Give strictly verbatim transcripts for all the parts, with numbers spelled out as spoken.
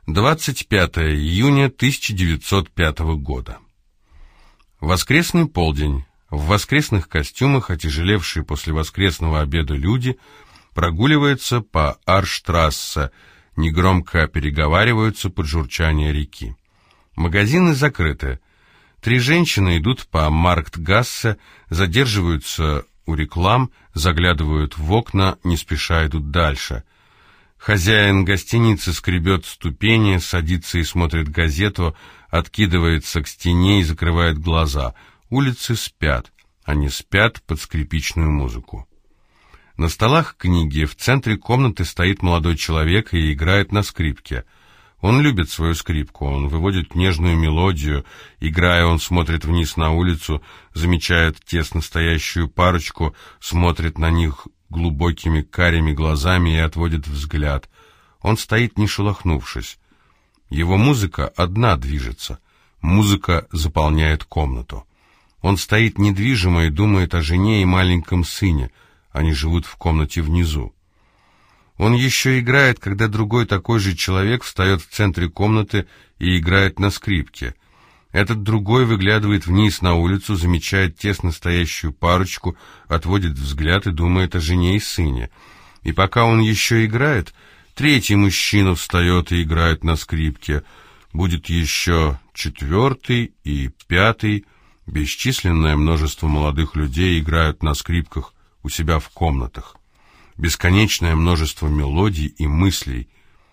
двадцать пятое июня тысяча девятьсот пятого года. Воскресный полдень. В воскресных костюмах, отяжелевшие после воскресного обеда люди, прогуливаются по Арштрассе, негромко переговариваются под журчание реки. Магазины закрыты. Три женщины идут по Марктгассе, задерживаются у реклам, заглядывают в окна, не спеша идут дальше. Хозяин гостиницы скребет ступени, садится и смотрит газету, откидывается к стене и закрывает глаза. Улицы спят. Они спят под скрипичную музыку. На столах книги, в центре комнаты стоит молодой человек и играет на скрипке. Он любит свою скрипку, он выводит нежную мелодию. Играя, он смотрит вниз на улицу, замечает тесно стоящую парочку, смотрит на них глубокими карими глазами и отводит взгляд. Он стоит, не шелохнувшись. Его музыка одна движется. Музыка заполняет комнату. Он стоит недвижимо и думает о жене и маленьком сыне. Они живут в комнате внизу. Он еще играет, когда другой такой же человек встает в центре комнаты и играет на скрипке. Этот другой выглядывает вниз на улицу, замечает тесно стоящую парочку, отводит взгляд и думает о жене и сыне. И пока он еще играет, третий мужчина встает и играет на скрипке. Будет еще четвертый и пятый. Бесчисленное множество молодых людей играют на скрипках у себя в комнатах. Бесконечное множество мелодий и мыслей.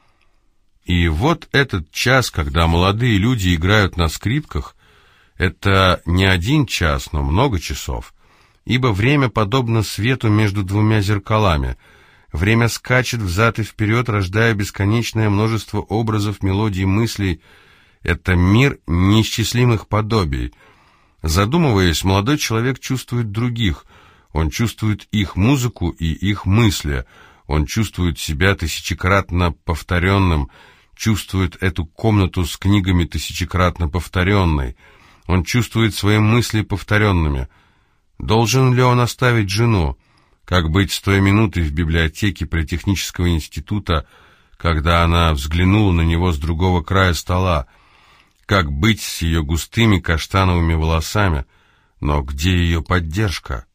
И вот этот час, когда молодые люди играют на скрипках, это не один час, но много часов, ибо время подобно свету между двумя зеркалами. Время скачет взад и вперед, рождая бесконечное множество образов, мелодий, мыслей. Это мир неисчислимых подобий. Задумываясь, молодой человек чувствует других. Он чувствует их музыку и их мысли. Он чувствует себя тысячекратно повторенным, чувствует эту комнату с книгами тысячекратно повторенной. Он чувствует свои мысли повторенными. Должен ли он оставить жену? Как быть с той минутой в библиотеке Политехнического института, когда она взглянула на него с другого края стола? Как быть с ее густыми каштановыми волосами? Но где ее поддержка?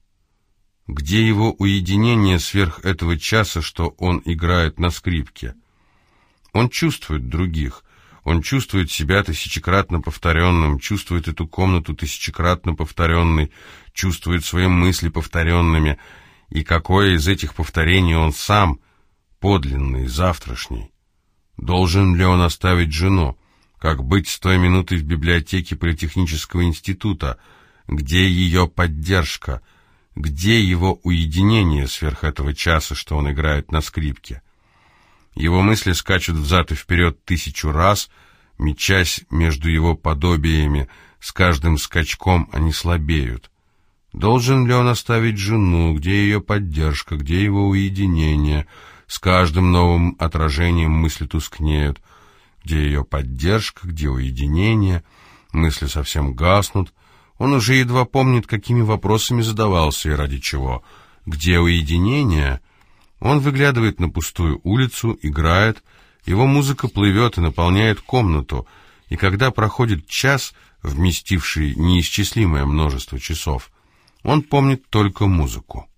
Где его уединение сверх этого часа, что он играет на скрипке? Он чувствует других. Он чувствует себя тысячекратно повторенным, чувствует эту комнату тысячекратно повторенной, чувствует свои мысли повторенными. И какое из этих повторений он сам, подлинный, завтрашний? Должен ли он оставить жену? Как быть с той минутой в библиотеке Политехнического института? Где ее поддержка? Где его уединение сверх этого часа, что он играет на скрипке? Его мысли скачут взад и вперед тысячу раз, мечась между его подобиями, с каждым скачком они слабеют. Должен ли он оставить жену? Где ее поддержка? Где его уединение? С каждым новым отражением мысли тускнеют. Где ее поддержка? Где уединение? Мысли совсем гаснут. Он уже едва помнит, какими вопросами задавался и ради чего. Где уединение? Он выглядывает на пустую улицу, играет, его музыка плывет и наполняет комнату, и когда проходит час, вместивший неисчислимое множество часов, он помнит только музыку.